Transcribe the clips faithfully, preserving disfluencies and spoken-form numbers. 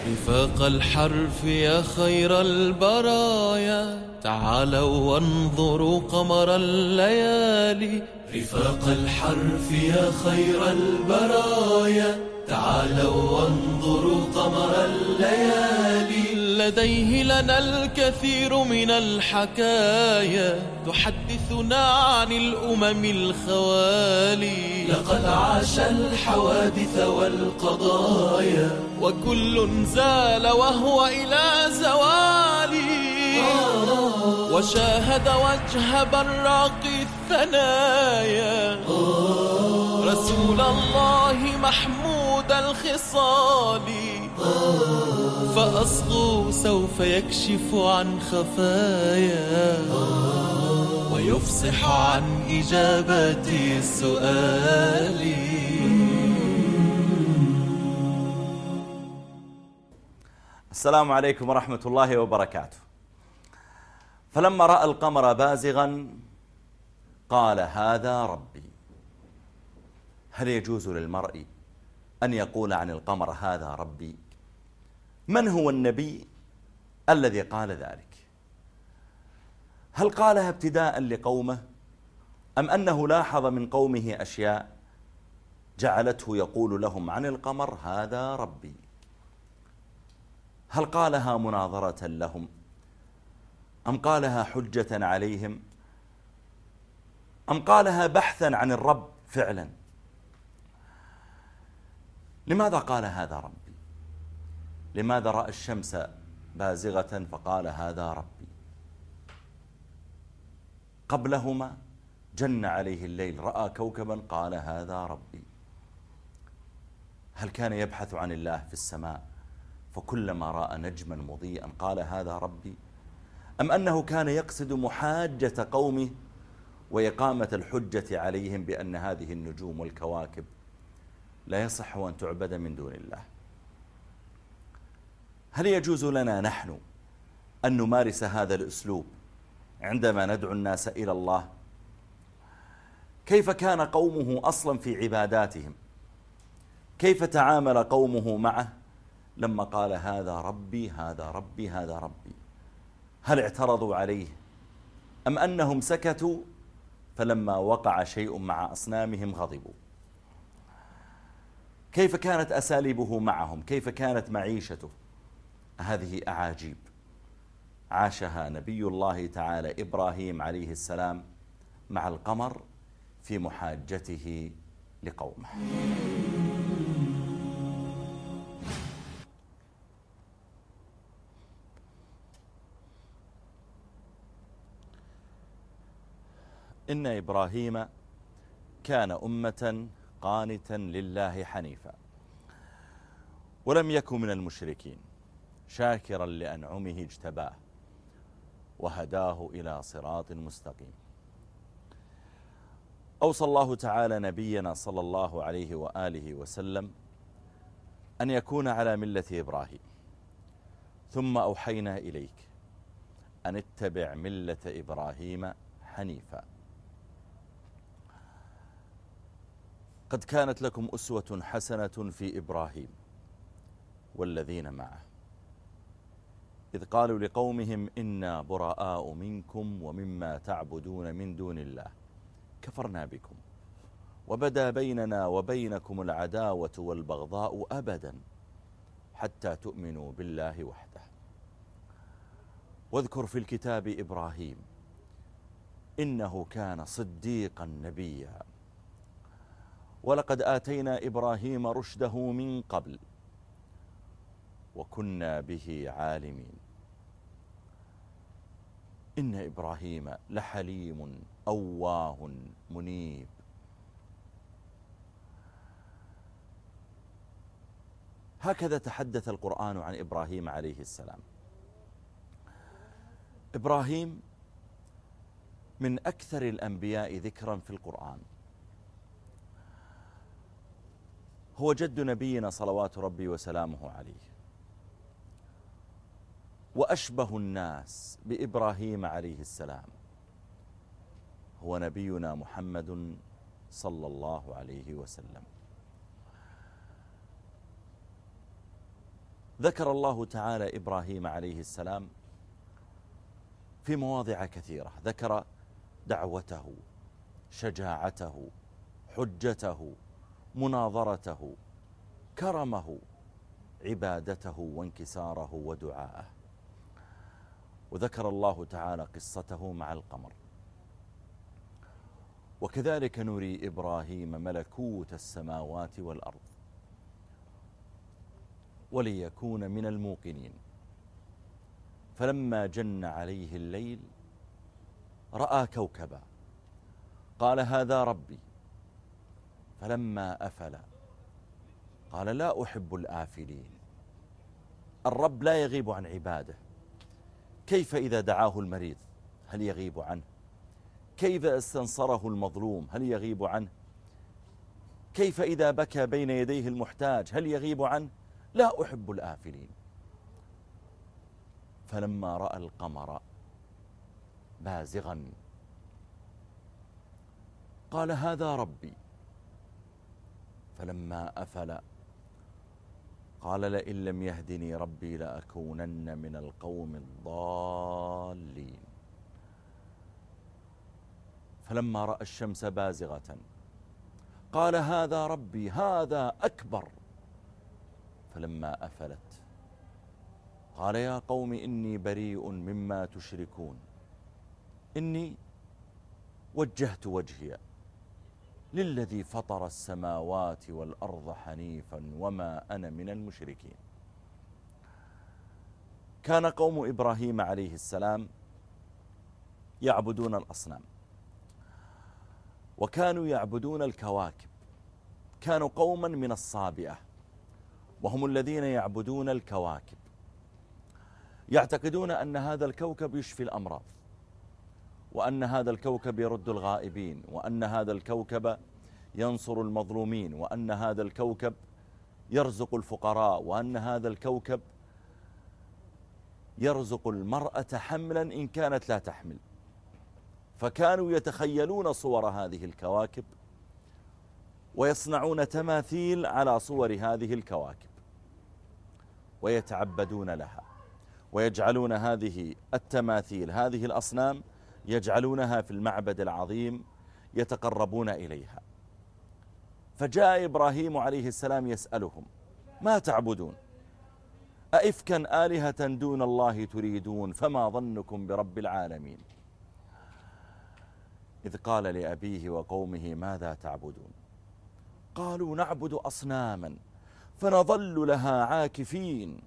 رفاق الحرف يا خير البرايا تعالوا وانظروا قمر الليالي. رفاق الحرف يا خير البرايا تعالوا وانظروا قمر الليالي. لديه لنا الكثير من الحكايا تحدثنا عن الأمم الخوالي. لقد عاش الحوادث والقضايا وكل زال وهو إلى زوالي. وشاهد وجه براق الثنايا رسول الله محمود الخصال. فأصغوا سوف يكشف عن خفايا ويفصح عن إجابة السؤال. السلام عليكم ورحمة الله وبركاته. فلما رأى القمر بازغا قال هذا ربي. هل يجوز للمرء أن يقول عن القمر هذا ربي؟ من هو النبي الذي قال ذلك؟ هل قالها ابتداء لقومه أم أنه لاحظ من قومه أشياء جعلته يقول لهم عن القمر هذا ربي؟ هل قالها مناظرة لهم أم قالها حجة عليهم أم قالها بحثا عن الرب فعلا؟ لماذا قال هذا ربي؟ لماذا رأى الشمس بازغة فقال هذا ربي؟ قبلهما جن عليه الليل رأى كوكبا قال هذا ربي. هل كان يبحث عن الله في السماء فكلما رأى نجما مضيئا قال هذا ربي؟ أم أنه كان يقصد محاجة قومه وإقامة الحجة عليهم بأن هذه النجوم والكواكب لا يصح أن تعبد من دون الله؟ هل يجوز لنا نحن أن نمارس هذا الأسلوب عندما ندعو الناس إلى الله؟ كيف كان قومه أصلا في عباداتهم؟ كيف تعامل قومه معه لما قال هذا ربي هذا ربي هذا ربي؟ هل اعترضوا عليه أم أنهم سكتوا فلما وقع شيء مع أصنامهم غضبوا؟ كيف كانت أساليبه معهم؟ كيف كانت معيشته؟ هذه أعاجيب عاشها نبي الله تعالى إبراهيم عليه السلام مع القمر في محاجته لقومه. إن إبراهيم كان أمة قانتا لله حنيفا ولم يكن من المشركين شاكرا لأنعمه اجتباه وهداه إلى صراط مستقيم. أوصى الله تعالى نبينا صلى الله عليه وآله وسلم أن يكون على ملة إبراهيم، ثم أوحينا إليك أن اتبع ملة إبراهيم حنيفا. قد كانت لكم أسوة حسنة في إبراهيم والذين معه إذ قالوا لقومهم إنا براء منكم ومما تعبدون من دون الله كفرنا بكم وبدا بيننا وبينكم العداوة والبغضاء أبدا حتى تؤمنوا بالله وحده. واذكر في الكتاب إبراهيم إنه كان صديقا نبيا ولقد آتينا إبراهيم رشده من قبل وكنا به عالمين. إن إبراهيم لحليم أواه منيب. هكذا تحدث القرآن عن إبراهيم عليه السلام. إبراهيم من أكثر الأنبياء ذكرا في القرآن، هو جد نبينا صلوات ربي وسلامه عليه، وأشبه الناس بإبراهيم عليه السلام هو نبينا محمد صلى الله عليه وسلم. ذكر الله تعالى إبراهيم عليه السلام في مواضع كثيرة، ذكر دعوته، شجاعته، حجته، مناظرته، كرمه، عبادته وانكساره ودعاءه. وذكر الله تعالى قصته مع القمر. وكذلك نري إبراهيم ملكوت السماوات والأرض وليكون من الموقنين. فلما جن عليه الليل رأى كوكبا قال هذا ربي، فلما أفل قال لا أحب الآفلين. الرب لا يغيب عن عباده. كيف إذا دعاه المريض هل يغيب عنه؟ كيف استنصره المظلوم هل يغيب عنه؟ كيف إذا بكى بين يديه المحتاج هل يغيب عنه؟ لا أحب الآفلين. فلما رأى القمر بازغا قال هذا ربي، فلما أفل قال لئن لم يهدني ربي لأكونن من القوم الضالين. فلما رأى الشمس بازغة قال هذا ربي هذا أكبر، فلما أفلت قال يا قوم إني بريء مما تشركون إني وجهت وجهي للذي فطر السماوات والأرض حنيفا وما أنا من المشركين. كان قوم إبراهيم عليه السلام يعبدون الأصنام، وكانوا يعبدون الكواكب. كانوا قوما من الصابئة، وهم الذين يعبدون الكواكب، يعتقدون أن هذا الكوكب يشفي الأمراض، وأن هذا الكوكب يرد الغائبين، وأن هذا الكوكب ينصر المظلومين، وأن هذا الكوكب يرزق الفقراء، وأن هذا الكوكب يرزق المرأة حملا إن كانت لا تحمل. فكانوا يتخيلون صور هذه الكواكب ويصنعون تماثيل على صور هذه الكواكب ويتعبدون لها، ويجعلون هذه التماثيل هذه الأصنام يجعلونها في المعبد العظيم يتقربون إليها. فجاء إبراهيم عليه السلام يسألهم ما تعبدون؟ أئفكا آلهة دون الله تريدون فما ظنكم برب العالمين؟ إذ قال لأبيه وقومه ماذا تعبدون؟ قالوا نعبد أصناما فنظل لها عاكفين.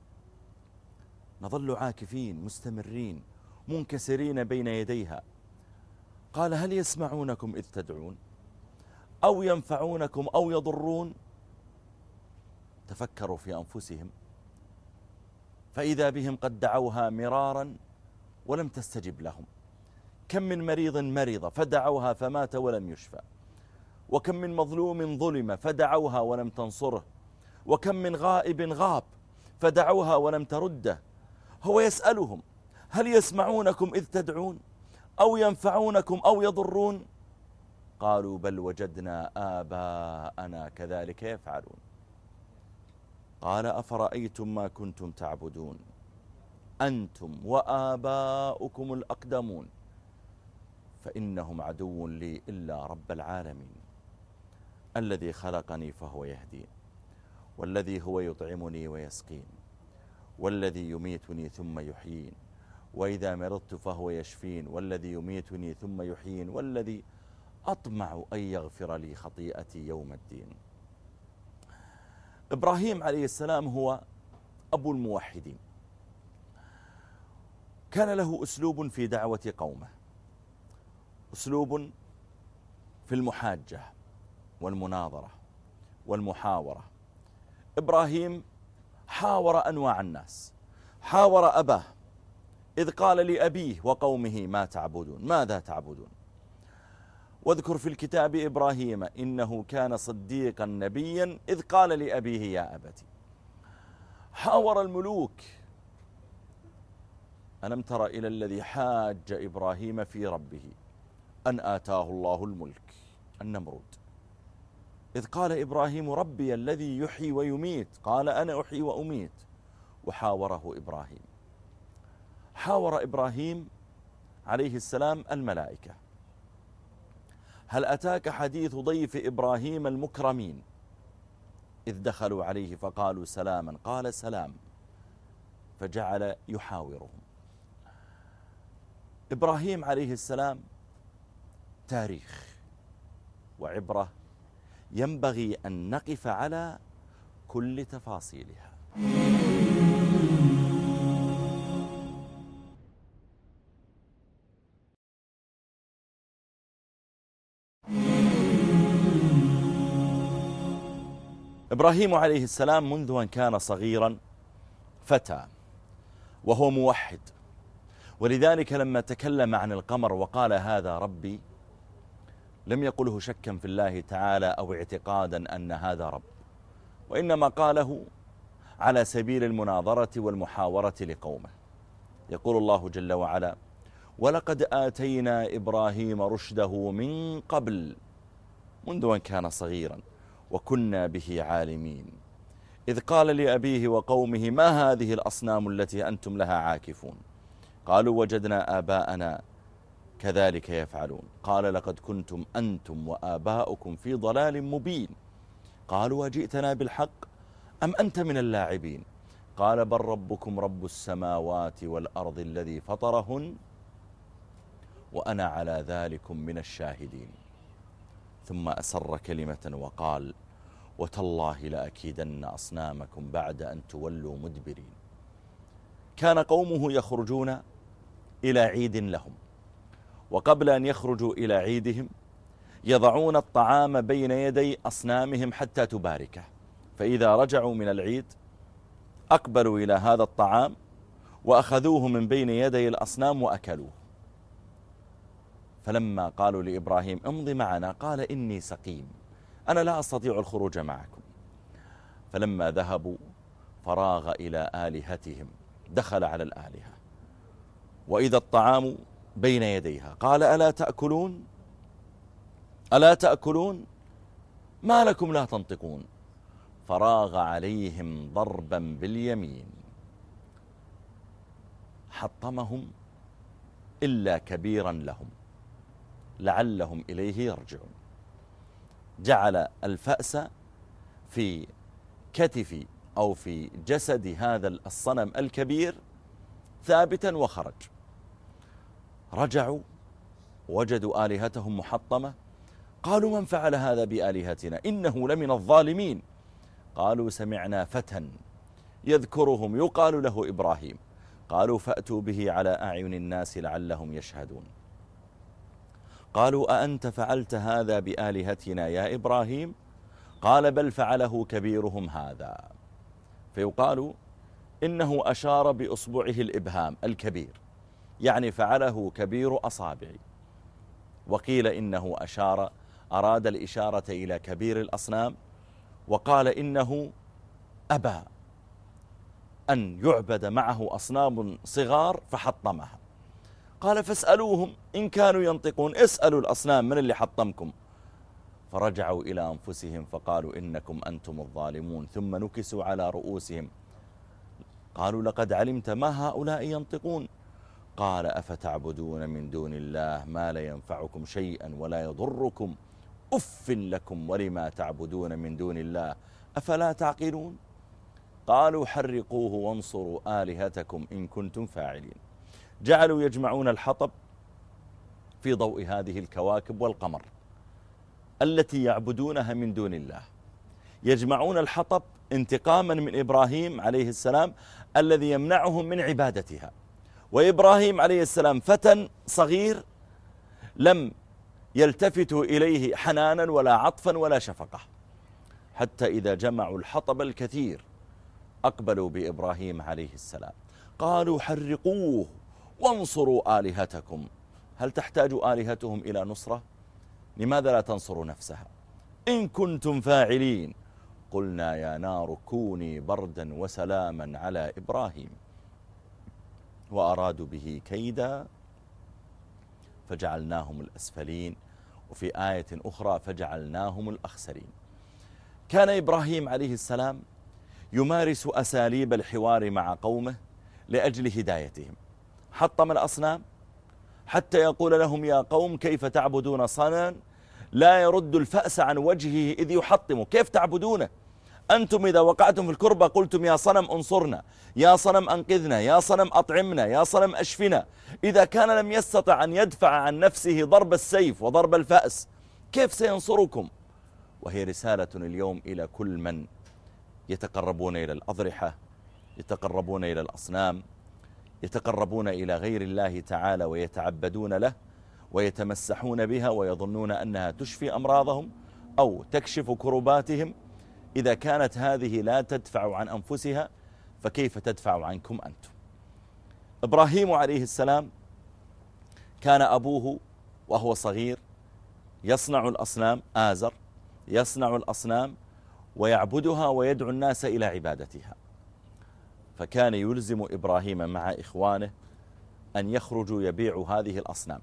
نظل عاكفين مستمرين منكسرين بين يديها. قال هل يسمعونكم إذ تدعون أو ينفعونكم أو يضرون؟ تفكروا في أنفسهم فإذا بهم قد دعوها مرارا ولم تستجب لهم. كم من مريض مرض فدعوها فمات ولم يشفى، وكم من مظلوم ظلم فدعوها ولم تنصره، وكم من غائب غاب فدعوها ولم ترده. هو يسألهم هل يسمعونكم إذ تدعون أو ينفعونكم أو يضرون؟ قالوا بل وجدنا آباءنا كذلك يفعلون. قال أفرأيتم ما كنتم تعبدون أنتم وآباؤكم الأقدمون فإنهم عدو لي إلا رب العالمين الذي خلقني فهو يهدين، والذي هو يطعمني ويسقين، والذي يميتني ثم يحيين، وإذا مرضت فهو يشفين، والذي يميتني ثم يحيين، والذي أطمع أن يغفر لي خطيئتي يوم الدين. إبراهيم عليه السلام هو أبو الموحدين. كان له أسلوب في دعوة قومه، أسلوب في المحاجة والمناظرة والمحاورة. إبراهيم حاور أنواع الناس. حاور أباه إذ قال لأبيه وقومه ما تعبدون ماذا تعبدون؟ واذكر في الكتاب إبراهيم إنه كان صديقا نبيا إذ قال لأبيه يا أبتي. حاور الملوك. ألم تر إلى الذي حاج إبراهيم في ربه أن آتاه الله الملك النمرود. إذ قال إبراهيم ربي الذي يحيي ويميت قال أنا أحيي وأميت وحاوره إبراهيم. حاور إبراهيم عليه السلام الملائكة. هل أتاك حديث ضيف إبراهيم المكرمين إذ دخلوا عليه فقالوا سلاما قال سلام، فجعل يحاورهم. إبراهيم عليه السلام تاريخ وعبرة ينبغي أن نقف على كل تفاصيلها. إبراهيم عليه السلام منذ أن كان صغيرا فتى وهو موحد، ولذلك لما تكلم عن القمر وقال هذا ربي لم يقله شكا في الله تعالى أو اعتقادا أن هذا رب، وإنما قاله على سبيل المناظرة والمحاورة لقومه. يقول الله جل وعلا: ولقد آتينا إبراهيم رشده من قبل، منذ أن كان صغيرا، وكنا به عالمين، إذ قال لأبيه وقومه ما هذه الأصنام التي أنتم لها عاكفون؟ قالوا وجدنا آباءنا كذلك يفعلون. قال لقد كنتم أنتم وآباؤكم في ضلال مبين. قالوا وجئتنا بالحق أم أنت من اللاعبين؟ قال بل ربكم رب السماوات والأرض الذي فطرهن وأنا على ذلك من الشاهدين. ثم أسر كلمة وقال وتالله لأكيدن أصنامكم بعد أن تولوا مدبرين. كان قومه يخرجون إلى عيد لهم، وقبل أن يخرجوا إلى عيدهم يضعون الطعام بين يدي أصنامهم حتى تباركه، فإذا رجعوا من العيد أقبلوا إلى هذا الطعام وأخذوه من بين يدي الأصنام وأكلوه. فلما قالوا لإبراهيم امضي معنا قال إني سقيم أنا لا أستطيع الخروج معكم. فلما ذهبوا فراغ إلى آلهتهم، دخل على الآلهة وإذا الطعام بين يديها قال ألا تأكلون ألا تأكلون ما لكم لا تنطقون؟ فراغ عليهم ضربا باليمين حطمهم إلا كبيرا لهم لعلهم إليه يرجعون. جعل الفأس في كتف أو في جسد هذا الصنم الكبير ثابتا وخرج. رجعوا وجدوا آلهتهم محطمة. قالوا من فعل هذا بآلهتنا إنه لمن الظالمين. قالوا سمعنا فتى يذكرهم يقال له إبراهيم. قالوا فأتوا به على أعين الناس لعلهم يشهدون. قالوا أأنت فعلت هذا بآلهتنا يا إبراهيم؟ قال بل فعله كبيرهم هذا. فيقال إنه أشار بأصبعه الإبهام الكبير، يعني فعله كبير أصابعي. وقيل إنه أشار أراد الإشارة إلى كبير الأصنام، وقال إنه أبى أن يعبد معه أصنام صغار فحطمها. قال فاسألوهم إن كانوا ينطقون، اسألوا الأصنام من اللي حطمكم. فرجعوا إلى أنفسهم فقالوا إنكم أنتم الظالمون، ثم نكسوا على رؤوسهم. قالوا لقد علمت ما هؤلاء ينطقون. قال أفتعبدون من دون الله ما لا ينفعكم شيئا ولا يضركم أف لكم ولما تعبدون من دون الله أفلا تعقلون؟ قالوا حرقوه وانصروا آلهتكم إن كنتم فاعلين. جعلوا يجمعون الحطب في ضوء هذه الكواكب والقمر التي يعبدونها من دون الله. يجمعون الحطب انتقاما من إبراهيم عليه السلام الذي يمنعهم من عبادتها. وإبراهيم عليه السلام فتى صغير لم يلتفتوا إليه حنانا ولا عطفا ولا شفقة، حتى إذا جمعوا الحطب الكثير أقبلوا بإبراهيم عليه السلام. قالوا حرقوه وانصروا آلهتكم. هل تحتاج آلهتهم إلى نصرة؟ لماذا لا تنصروا نفسها؟ إن كنتم فاعلين. قلنا يا نار كوني بردا وسلاما على إبراهيم وأرادوا به كيدا فجعلناهم الأسفلين، وفي آية أخرى فجعلناهم الأخسرين. كان إبراهيم عليه السلام يمارس أساليب الحوار مع قومه لأجل هدايتهم. حطم الأصنام حتى يقول لهم يا قوم كيف تعبدون صنما لا يرد الفأس عن وجهه إذ يحطم، كيف تعبدونه؟ أنتم إذا وقعتم في الكربة قلتم يا صنم انصرنا، يا صنم أنقذنا، يا صنم أطعمنا، يا صنم أشفنا. إذا كان لم يستطع أن يدفع عن نفسه ضرب السيف وضرب الفأس كيف سينصركم؟ وهي رسالة اليوم إلى كل من يتقربون إلى الأضرحة، يتقربون إلى الأصنام، يتقربون إلى غير الله تعالى ويتعبدون له ويتمسحون بها ويظنون أنها تشفي أمراضهم أو تكشف كرباتهم. إذا كانت هذه لا تدفع عن أنفسها فكيف تدفع عنكم أنتم؟ إبراهيم عليه السلام كان أبوه وهو صغير يصنع الأصنام، آزر يصنع الأصنام ويعبدها ويدعو الناس إلى عبادتها، فكان يلزم إبراهيم مع إخوانه أن يخرجوا يبيعوا هذه الأصنام.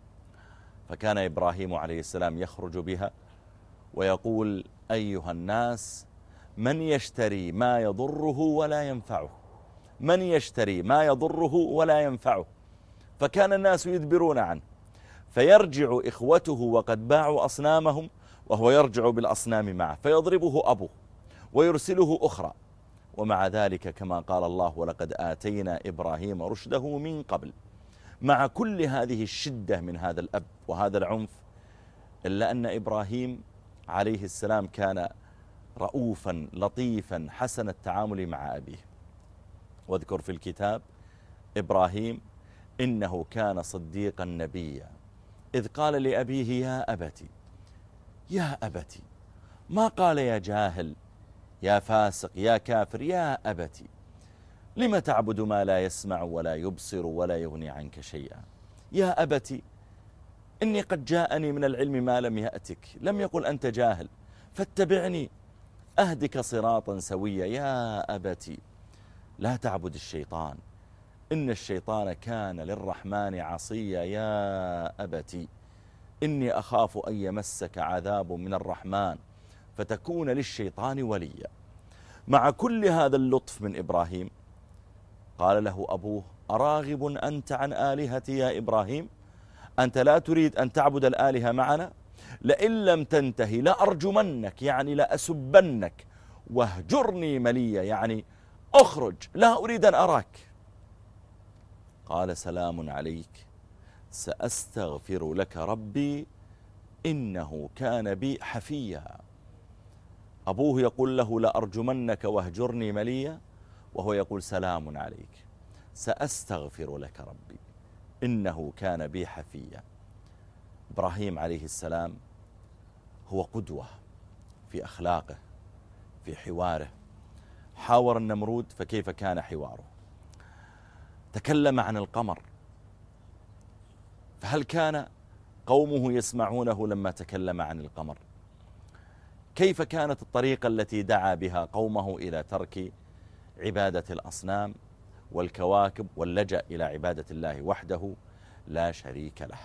فكان إبراهيم عليه السلام يخرج بها ويقول أيها الناس من يشتري ما يضره ولا ينفعه، من يشتري ما يضره ولا ينفعه. فكان الناس يدبرون عنه فيرجع إخوته وقد باعوا أصنامهم وهو يرجع بالأصنام معه فيضربه أبوه ويرسله أخرى. ومع ذلك كما قال الله ولقد آتينا إبراهيم رشده من قبل، مع كل هذه الشدة من هذا الأب وهذا العنف إلا أن إبراهيم عليه السلام كان رؤوفا لطيفا حسن التعامل مع أبيه. واذكر في الكتاب إبراهيم إنه كان صديقا نبيا إذ قال لأبيه يا أبتي يا أبتي، ما قال يا جاهل يا فاسق يا كافر، يا أبتي لم تعبد ما لا يسمع ولا يبصر ولا يغني عنك شيئا. يا أبتي إني قد جاءني من العلم ما لم يأتك، لم يقل أنت جاهل، فاتبعني أهدك صراطا سويا. يا أبتي لا تعبد الشيطان إن الشيطان كان للرحمن عصيا. يا أبتي إني أخاف أن يمسك عذاب من الرحمن فتكون للشيطان وليا. مع كل هذا اللطف من إبراهيم قال له أبوه أراغب أنت عن آلهتي يا إبراهيم؟ أنت لا تريد أن تعبد الآلهة معنا؟ لئن لم تنتهي لأرجمنك يعني لأسبنك، واهجرني مليا يعني أخرج لا أريد أن أراك. قال سلام عليك سأستغفر لك ربي إنه كان بي حفيا. أبوه يقول له لأرجمنك واهجرني مليا وهو يقول سلام عليك سأستغفر لك ربي إنه كان بي حفيا. إبراهيم عليه السلام هو قدوة في أخلاقه في حواره. حاور النمرود فكيف كان حواره؟ تكلم عن القمر فهل كان قومه يسمعونه لما تكلم عن القمر؟ كيف كانت الطريقة التي دعا بها قومه إلى ترك عبادة الأصنام والكواكب واللجأ إلى عبادة الله وحده لا شريك له؟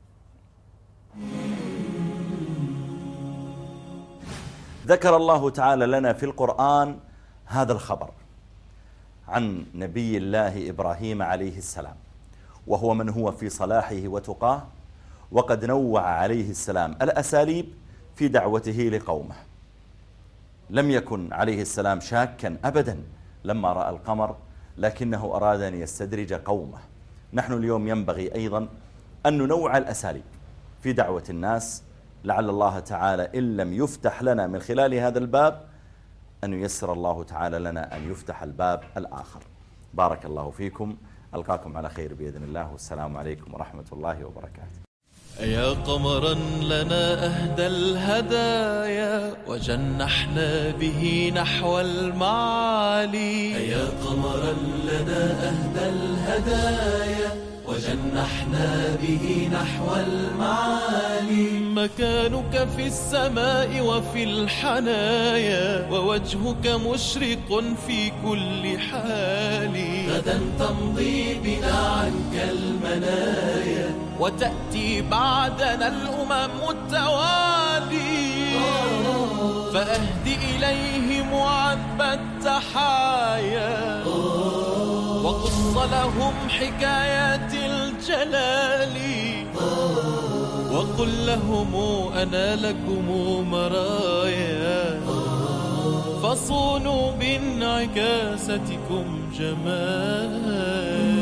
ذكر الله تعالى لنا في القرآن هذا الخبر عن نبي الله إبراهيم عليه السلام، وهو من هو في صلاحه وتقاه، وقد نوع عليه السلام الأساليب في دعوته لقومه. لم يكن عليه السلام شاكا أبدا لما رأى القمر، لكنه أراد أن يستدرج قومه. نحن اليوم ينبغي أيضا أن ننوع الأساليب في دعوة الناس، لعل الله تعالى إن لم يفتح لنا من خلال هذا الباب أن ييسر الله تعالى لنا أن يفتح الباب الآخر. بارك الله فيكم، ألقاكم على خير بإذن الله، والسلام عليكم ورحمة الله وبركاته. يا قمرا لنا أهدى الهدايا وجنحنا به نحو المعالي. يا قمرا لنا أهدى الهدايا وجنحنا به نحو المعالي. مكانك في السماء وفي الحنايا ووجهك مشرق في كل حال. غدا تمضي بنا عنك المنايا وتأتي بعدنا الأمم التوالي. فأهد إليهم عن أطيب التحايا وقص لهم حكايات الجلال وقل لهم أنا لكم مرايا فصونوا بانعكاستكم جمال.